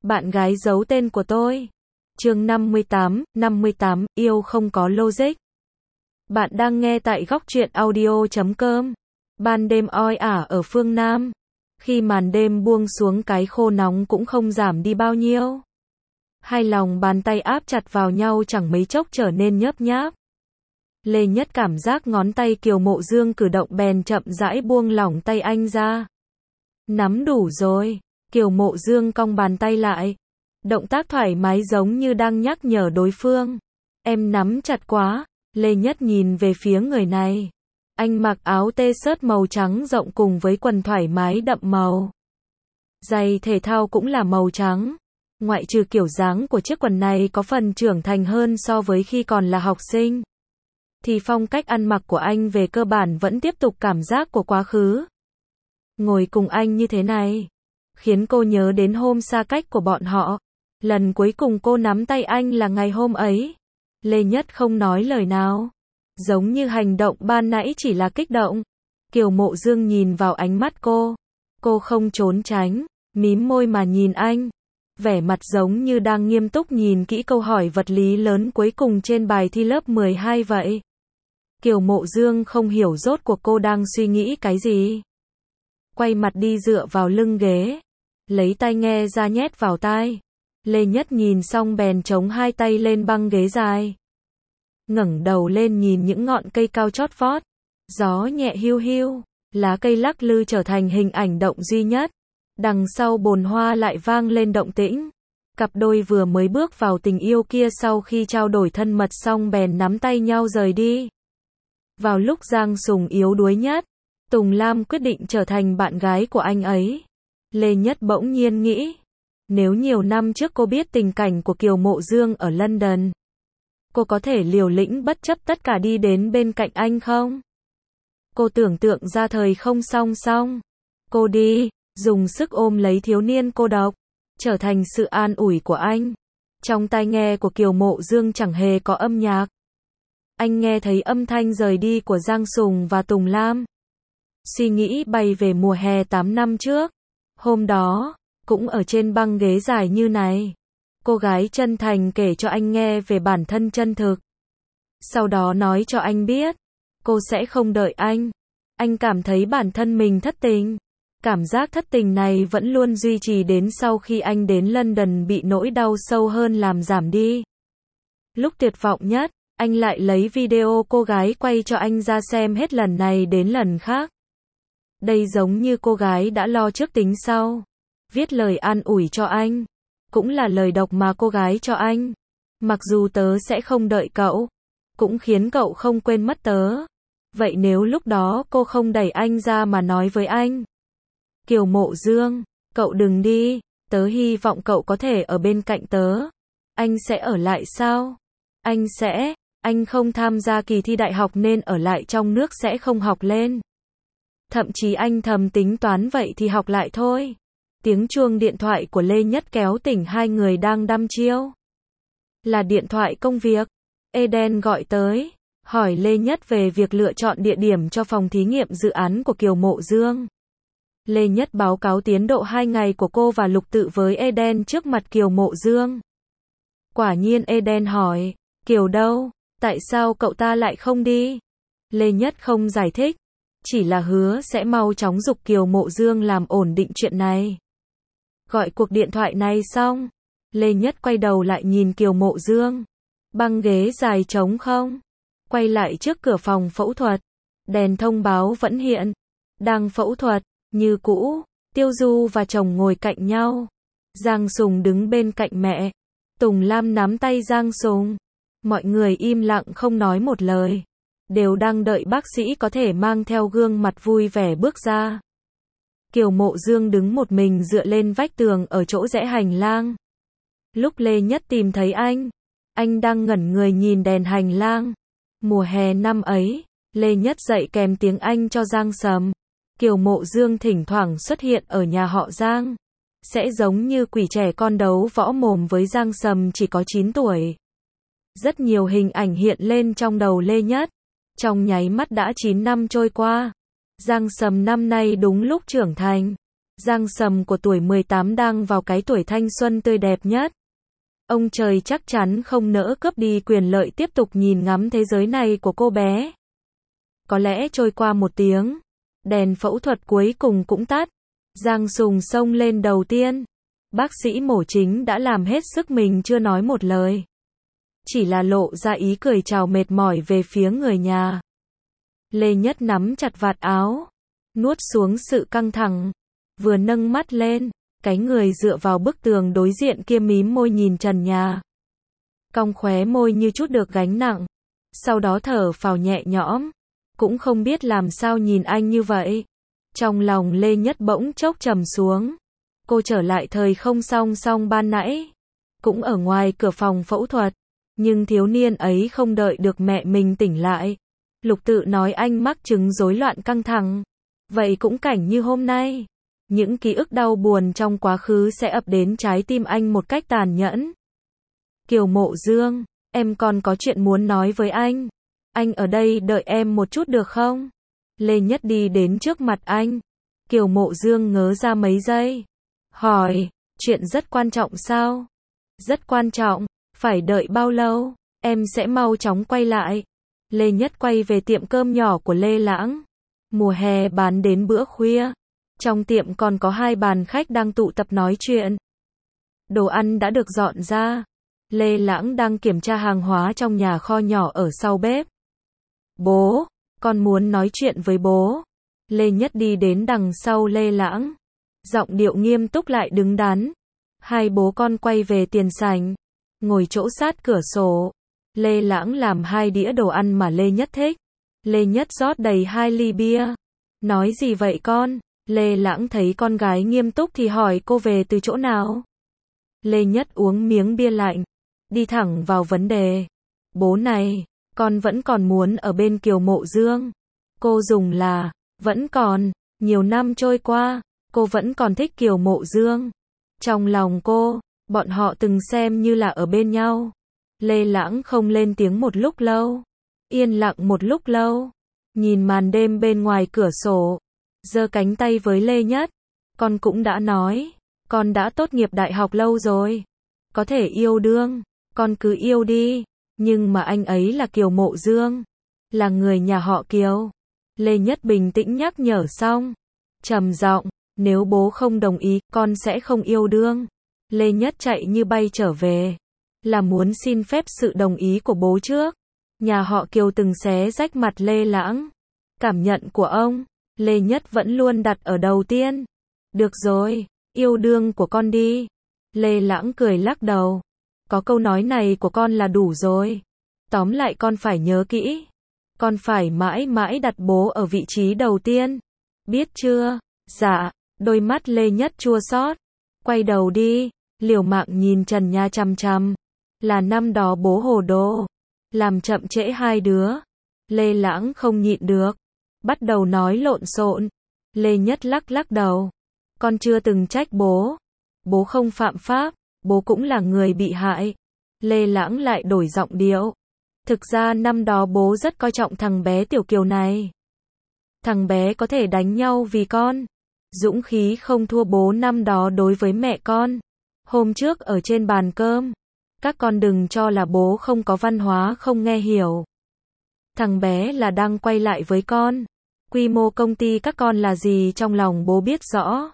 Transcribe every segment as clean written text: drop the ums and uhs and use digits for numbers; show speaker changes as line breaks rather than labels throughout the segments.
Bạn gái giấu tên của tôi. Chương 58, yêu không có logic. Bạn đang nghe tại góc truyện audio.com. Ban đêm oi ả ở phương Nam. Khi màn đêm buông xuống, cái khô nóng cũng không giảm đi bao nhiêu. Hai lòng bàn tay áp chặt vào nhau chẳng mấy chốc trở nên nhớp nháp. Lê Nhất cảm giác ngón tay Kiều Mộ Dương cử động bèn chậm rãi buông lỏng tay anh ra. Nắm đủ rồi. Kiều Mộ Dương cong bàn tay lại. Động tác thoải mái giống như đang nhắc nhở đối phương. Em nắm chặt quá. Lê Nhất nhìn về phía người này. Anh mặc áo t-shirt màu trắng rộng cùng với quần thoải mái đậm màu. Giày thể thao cũng là màu trắng. Ngoại trừ kiểu dáng của chiếc quần này có phần trưởng thành hơn so với khi còn là học sinh, thì phong cách ăn mặc của anh về cơ bản vẫn tiếp tục cảm giác của quá khứ. Ngồi cùng anh như thế này, khiến cô nhớ đến hôm xa cách của bọn họ. Lần cuối cùng cô nắm tay anh là ngày hôm ấy. Lê Nhất không nói lời nào. Giống như hành động ban nãy chỉ là kích động. Kiều Mộ Dương nhìn vào ánh mắt cô. Cô không trốn tránh, mím môi mà nhìn anh. Vẻ mặt giống như đang nghiêm túc nhìn kỹ câu hỏi vật lý lớn cuối cùng trên bài thi lớp 12 vậy. Kiều Mộ Dương không hiểu rốt cuộc cô đang suy nghĩ cái gì. Quay mặt đi dựa vào lưng ghế. Lấy tai nghe ra nhét vào tai. Lê Nhất nhìn xong bèn chống hai tay lên băng ghế dài. Ngẩng đầu lên nhìn những ngọn cây cao chót vót. Gió nhẹ hiu hiu. Lá cây lắc lư trở thành hình ảnh động duy nhất. Đằng sau bồn hoa lại vang lên động tĩnh. Cặp đôi vừa mới bước vào tình yêu kia sau khi trao đổi thân mật xong bèn nắm tay nhau rời đi. Vào lúc Giang Sùng yếu đuối nhất, Tùng Lam quyết định trở thành bạn gái của anh ấy. Lê Nhất bỗng nhiên nghĩ, nếu nhiều năm trước cô biết tình cảnh của Kiều Mộ Dương ở London, cô có thể liều lĩnh bất chấp tất cả đi đến bên cạnh anh không? Cô tưởng tượng ra thời không song song. Cô đi, dùng sức ôm lấy thiếu niên cô độc, trở thành sự an ủi của anh. Trong tai nghe của Kiều Mộ Dương chẳng hề có âm nhạc. Anh nghe thấy âm thanh rời đi của Giang Sùng và Tùng Lam. Suy nghĩ bay về mùa hè 8 năm trước. Hôm đó, cũng ở trên băng ghế dài như này, cô gái chân thành kể cho anh nghe về bản thân chân thực. Sau đó nói cho anh biết, cô sẽ không đợi anh. Anh cảm thấy bản thân mình thất tình. Cảm giác thất tình này vẫn luôn duy trì đến sau khi anh đến London bị nỗi đau sâu hơn làm giảm đi. Lúc tuyệt vọng nhất, anh lại lấy video cô gái quay cho anh ra xem hết lần này đến lần khác. Đây giống như cô gái đã lo trước tính sau. Viết lời an ủi cho anh. Cũng là lời độc mà cô gái cho anh. Mặc dù tớ sẽ không đợi cậu, cũng khiến cậu không quên mất tớ. Vậy nếu lúc đó cô không đẩy anh ra mà nói với anh, Kiều Mộ Dương, cậu đừng đi, tớ hy vọng cậu có thể ở bên cạnh tớ. Anh sẽ ở lại sao? Anh không tham gia kỳ thi đại học nên ở lại trong nước sẽ không học lên. Thậm chí anh thầm tính toán vậy thì học lại thôi. Tiếng chuông điện thoại của Lê Nhất kéo tỉnh hai người đang đăm chiêu. Là điện thoại công việc. Eden gọi tới, hỏi Lê Nhất về việc lựa chọn địa điểm cho phòng thí nghiệm dự án của Kiều Mộ Dương. Lê Nhất báo cáo tiến độ 2 ngày của cô và Lục Tự với Eden trước mặt Kiều Mộ Dương. Quả nhiên Eden hỏi, Kiều đâu? Tại sao cậu ta lại không đi? Lê Nhất không giải thích, chỉ là hứa sẽ mau chóng giục Kiều Mộ Dương làm ổn định chuyện này. Gọi cuộc điện thoại này xong, Lê Nhất quay đầu lại nhìn Kiều Mộ Dương. Băng ghế dài trống không? Quay lại trước cửa phòng phẫu thuật. Đèn thông báo vẫn hiện. Đang phẫu thuật, như cũ, Tiêu Du và chồng ngồi cạnh nhau. Giang Sùng đứng bên cạnh mẹ. Tùng Lam nắm tay Giang Sùng. Mọi người im lặng không nói một lời. Đều đang đợi bác sĩ có thể mang theo gương mặt vui vẻ bước ra. Kiều Mộ Dương đứng một mình dựa lên vách tường ở chỗ rẽ hành lang. Lúc Lê Nhất tìm thấy anh đang ngẩn người nhìn đèn hành lang. Mùa hè năm ấy, Lê Nhất dạy kèm tiếng Anh cho Giang Sầm. Kiều Mộ Dương thỉnh thoảng xuất hiện ở nhà họ Giang. Sẽ giống như quỷ trẻ con đấu võ mồm với Giang Sầm chỉ có 9 tuổi. Rất nhiều hình ảnh hiện lên trong đầu Lê Nhất. Trong nháy mắt đã 9 năm trôi qua. Giang Sầm năm nay đúng lúc trưởng thành. Giang Sầm của tuổi 18 đang vào cái tuổi thanh xuân tươi đẹp nhất. Ông trời chắc chắn không nỡ cướp đi quyền lợi tiếp tục nhìn ngắm thế giới này của cô bé. Có lẽ trôi qua một tiếng, đèn phẫu thuật cuối cùng cũng tắt. Giang Sùng xông lên đầu tiên. Bác sĩ mổ chính đã làm hết sức mình chưa nói một lời. Chỉ là lộ ra ý cười chào mệt mỏi về phía người nhà. Lê Nhất nắm chặt vạt áo, nuốt xuống sự căng thẳng, vừa nâng mắt lên, cái người dựa vào bức tường đối diện kia mím môi nhìn trần nhà. Cong khóe môi như chút được gánh nặng, sau đó thở phào nhẹ nhõm, cũng không biết làm sao nhìn anh như vậy. Trong lòng Lê Nhất bỗng chốc trầm xuống. Cô trở lại thời không song song ban nãy, cũng ở ngoài cửa phòng phẫu thuật, nhưng thiếu niên ấy không đợi được mẹ mình tỉnh lại. Lục Tự nói anh mắc chứng rối loạn căng thẳng. Vậy cũng cảnh như hôm nay, những ký ức đau buồn trong quá khứ sẽ ập đến trái tim anh một cách tàn nhẫn. Kiều Mộ Dương, em còn có chuyện muốn nói với anh. Anh ở đây đợi em một chút được không? Lê Nhất đi đến trước mặt anh. Kiều Mộ Dương ngớ ra mấy giây. Hỏi, chuyện rất quan trọng sao? Rất quan trọng, phải đợi bao lâu? Em sẽ mau chóng quay lại. Lê Nhất quay về tiệm cơm nhỏ của Lê Lãng. Mùa hè bán đến bữa khuya. Trong tiệm còn có 2 bàn khách đang tụ tập nói chuyện. Đồ ăn đã được dọn ra. Lê Lãng đang kiểm tra hàng hóa trong nhà kho nhỏ ở sau bếp. Bố, con muốn nói chuyện với bố. Lê Nhất đi đến đằng sau Lê Lãng. Giọng điệu nghiêm túc lại đứng đắn. Hai bố con quay về tiền sảnh, ngồi chỗ sát cửa sổ. Lê Lãng làm 2 đĩa đồ ăn mà Lê Nhất thích. Lê Nhất rót đầy 2 ly bia. Nói gì vậy con? Lê Lãng thấy con gái nghiêm túc thì hỏi cô về từ chỗ nào. Lê Nhất uống miếng bia lạnh, đi thẳng vào vấn đề. Bố này, con vẫn còn muốn ở bên Kiều Mộ Dương. Cô dùng là, vẫn còn, nhiều năm trôi qua, cô vẫn còn thích Kiều Mộ Dương. Trong lòng cô, bọn họ từng xem như là ở bên nhau. Lê Lãng không lên tiếng một lúc lâu. Yên lặng một lúc lâu. Nhìn màn đêm bên ngoài cửa sổ. Giơ cánh tay với Lê Nhất. Con cũng đã nói. Con đã tốt nghiệp đại học lâu rồi. Có thể yêu đương. Con cứ yêu đi. Nhưng mà anh ấy là Kiều Mộ Dương. Là người nhà họ Kiều. Lê Nhất bình tĩnh nhắc nhở xong. Trầm giọng. Nếu bố không đồng ý, con sẽ không yêu đương. Lê Nhất chạy như bay trở về. Là muốn xin phép sự đồng ý của bố trước. Nhà họ Kiều từng xé rách mặt Lê Lãng. Cảm nhận của ông, Lê Nhất vẫn luôn đặt ở đầu tiên. Được rồi, yêu đương của con đi. Lê Lãng cười lắc đầu. Có câu nói này của con là đủ rồi. Tóm lại con phải nhớ kỹ. Con phải mãi mãi đặt bố ở vị trí đầu tiên. Biết chưa? Dạ. Đôi mắt Lê Nhất chua xót. Quay đầu đi. Liều mạng nhìn trần nhà chằm chằm. Là năm đó bố hồ đồ. Làm chậm trễ 2 đứa. Lê Lãng không nhịn được. Bắt đầu nói lộn xộn. Lê Nhất lắc lắc đầu. Con chưa từng trách bố. Bố không phạm pháp. Bố cũng là người bị hại. Lê Lãng lại đổi giọng điệu. Thực ra năm đó bố rất coi trọng thằng bé Tiểu Kiều này. Thằng bé có thể đánh nhau vì con. Dũng khí không thua bố năm đó đối với mẹ con. Hôm trước ở trên bàn cơm. Các con đừng cho là bố không có văn hóa không nghe hiểu. Thằng bé là đang quay lại với con. Quy mô công ty các con là gì trong lòng bố biết rõ.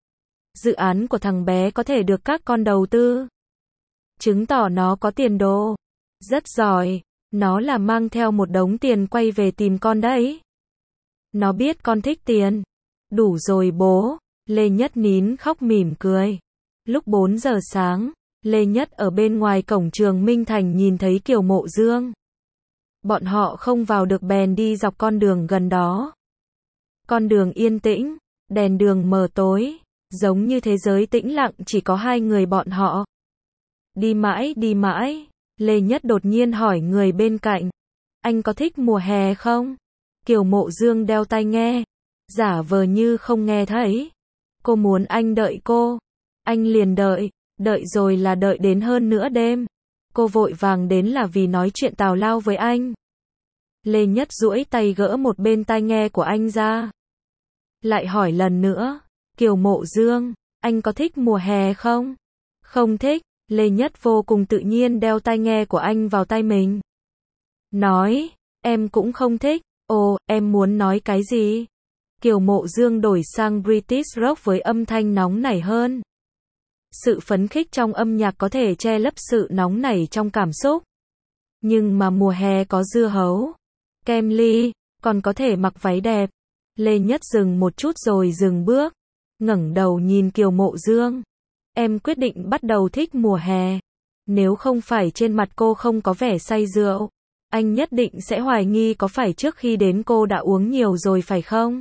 Dự án của thằng bé có thể được các con đầu tư. Chứng tỏ nó có tiền đồ. Rất giỏi. Nó là mang theo một đống tiền quay về tìm con đấy. Nó biết con thích tiền. Đủ rồi bố. Lê Nhất nín khóc mỉm cười. Lúc 4 giờ sáng, Lê Nhất ở bên ngoài cổng trường Minh Thành nhìn thấy Kiều Mộ Dương. Bọn họ không vào được bèn đi dọc con đường gần đó. Con đường yên tĩnh, đèn đường mờ tối, giống như thế giới tĩnh lặng chỉ có 2 người bọn họ. Đi mãi, Lê Nhất đột nhiên hỏi người bên cạnh. Anh có thích mùa hè không? Kiều Mộ Dương đeo tai nghe, giả vờ như không nghe thấy. Cô muốn anh đợi cô. Anh liền đợi rồi là đợi đến hơn nửa đêm. Cô vội vàng đến là vì nói chuyện tào lao với anh. Lê Nhất duỗi tay gỡ một bên tai nghe của anh ra. Lại hỏi lần nữa. Kiều Mộ Dương, anh có thích mùa hè không? Không thích, Lê Nhất vô cùng tự nhiên đeo tai nghe của anh vào tai mình. Nói, em cũng không thích, ồ, em muốn nói cái gì? Kiều Mộ Dương đổi sang British Rock với âm thanh nóng nảy hơn. Sự phấn khích trong âm nhạc có thể che lấp sự nóng nảy trong cảm xúc. Nhưng mà mùa hè có dưa hấu, kem ly, còn có thể mặc váy đẹp. Lê Nhất dừng một chút rồi dừng bước, ngẩng đầu nhìn Kiều Mộ Dương. Em quyết định bắt đầu thích mùa hè. Nếu không phải trên mặt cô không có vẻ say rượu, anh nhất định sẽ hoài nghi có phải trước khi đến cô đã uống nhiều rồi phải không?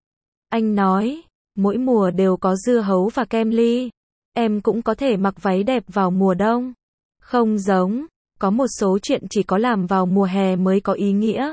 Anh nói, mỗi mùa đều có dưa hấu và kem ly. Em cũng có thể mặc váy đẹp vào mùa đông. Không giống, có một số chuyện chỉ có làm vào mùa hè mới có ý nghĩa.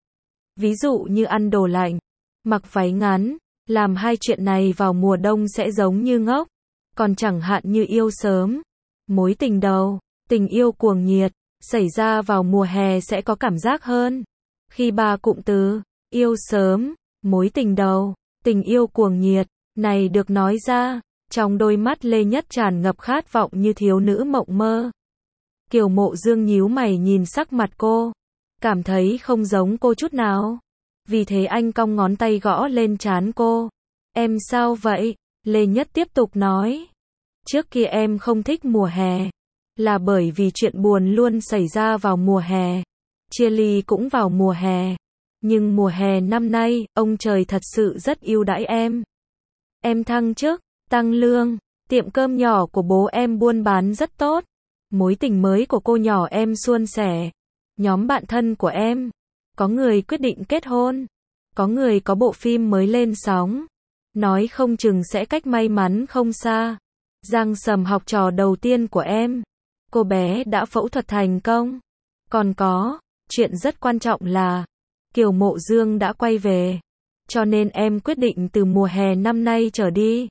Ví dụ như ăn đồ lạnh, mặc váy ngắn, làm hai chuyện này vào mùa đông sẽ giống như ngốc. Còn chẳng hạn như yêu sớm, mối tình đầu, tình yêu cuồng nhiệt, xảy ra vào mùa hè sẽ có cảm giác hơn. Khi ba cụm từ, yêu sớm, mối tình đầu, tình yêu cuồng nhiệt, này được nói ra, trong đôi mắt Lê Nhất tràn ngập khát vọng như thiếu nữ mộng mơ. Kiều Mộ Dương nhíu mày nhìn sắc mặt cô, cảm thấy không giống cô chút nào. Vì thế anh cong ngón tay gõ lên trán cô. Em sao vậy? Lê Nhất tiếp tục nói. Trước kia em không thích mùa hè, là bởi vì chuyện buồn luôn xảy ra vào mùa hè. Chia ly cũng vào mùa hè. Nhưng mùa hè năm nay, ông trời thật sự rất ưu đãi em. Em thăng chức, tăng lương, tiệm cơm nhỏ của bố em buôn bán rất tốt. Mối tình mới của cô nhỏ em suôn sẻ. Nhóm bạn thân của em, có người quyết định kết hôn, có người có bộ phim mới lên sóng. Nói không chừng sẽ cách may mắn không xa. Giang Sầm học trò đầu tiên của em, cô bé đã phẫu thuật thành công. Còn có, chuyện rất quan trọng là, Kiều Mộ Dương đã quay về. Cho nên em quyết định từ mùa hè năm nay trở đi,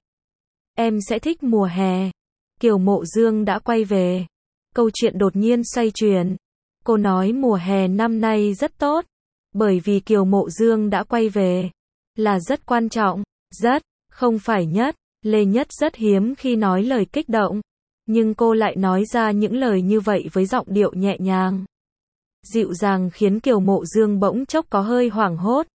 em sẽ thích mùa hè. Kiều Mộ Dương đã quay về. Câu chuyện đột nhiên xoay chuyển. Cô nói mùa hè năm nay rất tốt, bởi vì Kiều Mộ Dương đã quay về. Là rất quan trọng, rất, không phải nhất. Lê Nhất rất hiếm khi nói lời kích động, nhưng cô lại nói ra những lời như vậy với giọng điệu nhẹ nhàng, dịu dàng khiến Kiều Mộ Dương bỗng chốc có hơi hoảng hốt.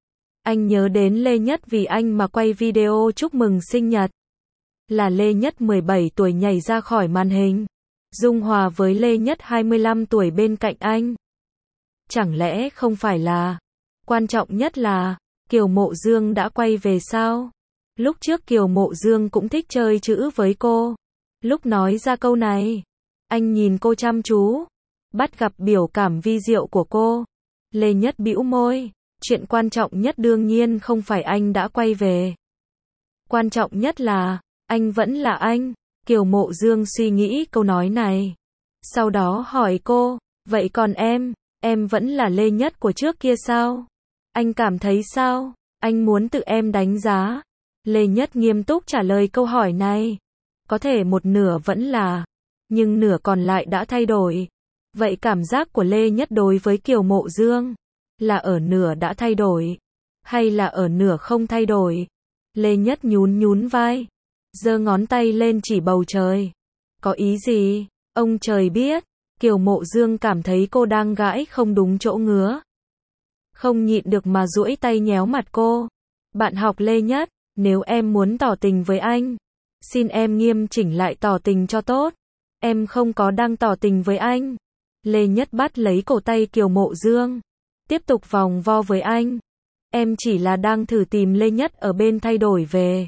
Anh nhớ đến Lê Nhất vì anh mà quay video chúc mừng sinh nhật. Là Lê Nhất 17 tuổi nhảy ra khỏi màn hình, dung hòa với Lê Nhất 25 tuổi bên cạnh anh. Chẳng lẽ không phải là, quan trọng nhất là, Kiều Mộ Dương đã quay về sao? Lúc trước Kiều Mộ Dương cũng thích chơi chữ với cô. Lúc nói ra câu này, anh nhìn cô chăm chú, bắt gặp biểu cảm vi diệu của cô. Lê Nhất bĩu môi, chuyện quan trọng nhất đương nhiên không phải anh đã quay về. Quan trọng nhất là, anh vẫn là anh. Kiều Mộ Dương suy nghĩ câu nói này. Sau đó hỏi cô, vậy còn em vẫn là Lê Nhất của trước kia sao? Anh cảm thấy sao? Anh muốn tự em đánh giá. Lê Nhất nghiêm túc trả lời câu hỏi này. Có thể một nửa vẫn là, nhưng nửa còn lại đã thay đổi. Vậy cảm giác của Lê Nhất đối với Kiều Mộ Dương, là ở nửa đã thay đổi, hay là ở nửa không thay đổi? Lê Nhất nhún vai, giơ ngón tay lên chỉ bầu trời. Có ý gì? Ông trời biết. Kiều Mộ Dương cảm thấy cô đang gãi không đúng chỗ ngứa. Không nhịn được mà duỗi tay nhéo mặt cô. Bạn học Lê Nhất, nếu em muốn tỏ tình với anh, xin em nghiêm chỉnh lại tỏ tình cho tốt. Em không có đang tỏ tình với anh. Lê Nhất bắt lấy cổ tay Kiều Mộ Dương, tiếp tục vòng vo với anh. Em chỉ là đang thử tìm Lê Nhất ở bên thay đổi về.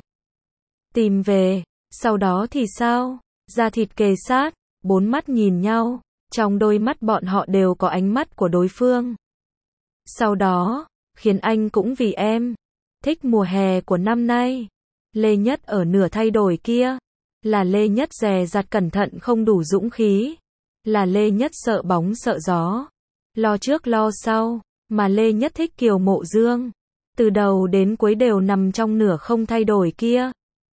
Tìm về, sau đó thì sao? Da thịt kề sát, bốn mắt nhìn nhau, trong đôi mắt bọn họ đều có ánh mắt của đối phương. Sau đó, khiến anh cũng vì em thích mùa hè của năm nay. Lê Nhất ở nửa thay đổi kia, là Lê Nhất dè dặt cẩn thận không đủ dũng khí, là Lê Nhất sợ bóng sợ gió, lo trước lo sau, mà Lê Nhất thích Kiều Mộ Dương, từ đầu đến cuối đều nằm trong nửa không thay đổi kia.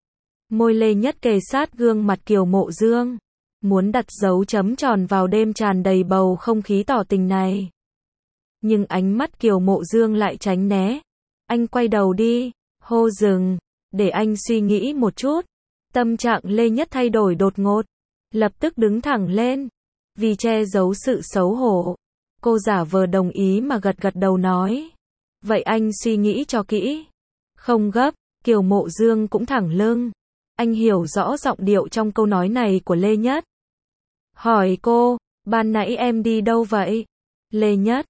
Môi Lê Nhất kề sát gương mặt Kiều Mộ Dương, muốn đặt dấu chấm tròn vào đêm tràn đầy bầu không khí tỏ tình này. Nhưng ánh mắt Kiều Mộ Dương lại tránh né. Anh quay đầu đi, hô dừng. Để anh suy nghĩ một chút. Tâm trạng Lê Nhất thay đổi đột ngột. Lập tức đứng thẳng lên. Vì che giấu sự xấu hổ, cô giả vờ đồng ý mà gật gật đầu nói. Vậy anh suy nghĩ cho kỹ. Không gấp, Kiều Mộ Dương cũng thẳng lưng. Anh hiểu rõ giọng điệu trong câu nói này của Lê Nhất. Hỏi cô, ban nãy em đi đâu vậy? Lê Nhất,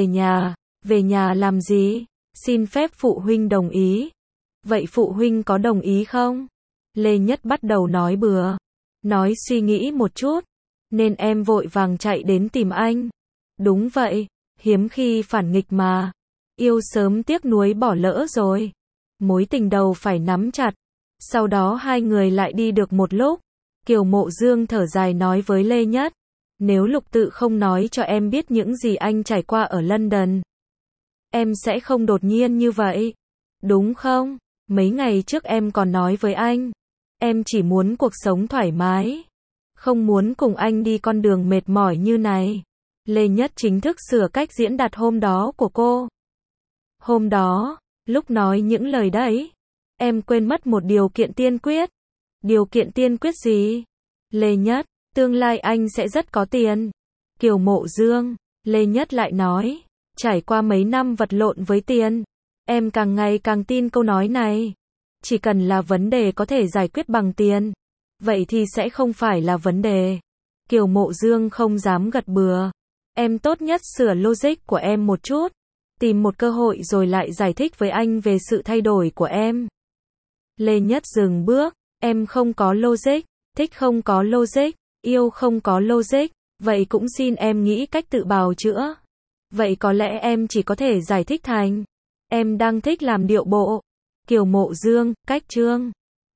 về nhà làm gì? Xin phép phụ huynh đồng ý. Vậy phụ huynh có đồng ý không? Lê Nhất bắt đầu nói bừa. Nói suy nghĩ một chút, nên em vội vàng chạy đến tìm anh. Đúng vậy, hiếm khi phản nghịch mà. Yêu sớm tiếc nuối bỏ lỡ rồi. Mối tình đầu phải nắm chặt. Sau đó hai người lại đi được một lúc. Kiều Mộ Dương thở dài nói với Lê Nhất. Nếu Lục Tự không nói cho em biết những gì anh trải qua ở London, em sẽ không đột nhiên như vậy. Đúng không? Mấy ngày trước em còn nói với anh. Em chỉ muốn cuộc sống thoải mái. Không muốn cùng anh đi con đường mệt mỏi như này. Lê Nhất chính thức sửa cách diễn đạt hôm đó của cô. Hôm đó, lúc nói những lời đấy, em quên mất một điều kiện tiên quyết. Điều kiện tiên quyết gì? Lê Nhất, tương lai anh sẽ rất có tiền. Kiều Mộ Dương, Lê Nhất lại nói, trải qua mấy năm vật lộn với tiền, em càng ngày càng tin câu nói này. Chỉ cần là vấn đề có thể giải quyết bằng tiền, vậy thì sẽ không phải là vấn đề. Kiều Mộ Dương không dám gật bừa. Em tốt nhất sửa logic của em một chút. Tìm một cơ hội rồi lại giải thích với anh về sự thay đổi của em. Lê Nhất dừng bước. Em không có logic, thích không có logic, yêu không có logic, vậy cũng xin em nghĩ cách tự bào chữa. Vậy có lẽ em chỉ có thể giải thích thành, em đang thích làm điệu bộ. Kiều Mộ Dương, cách chương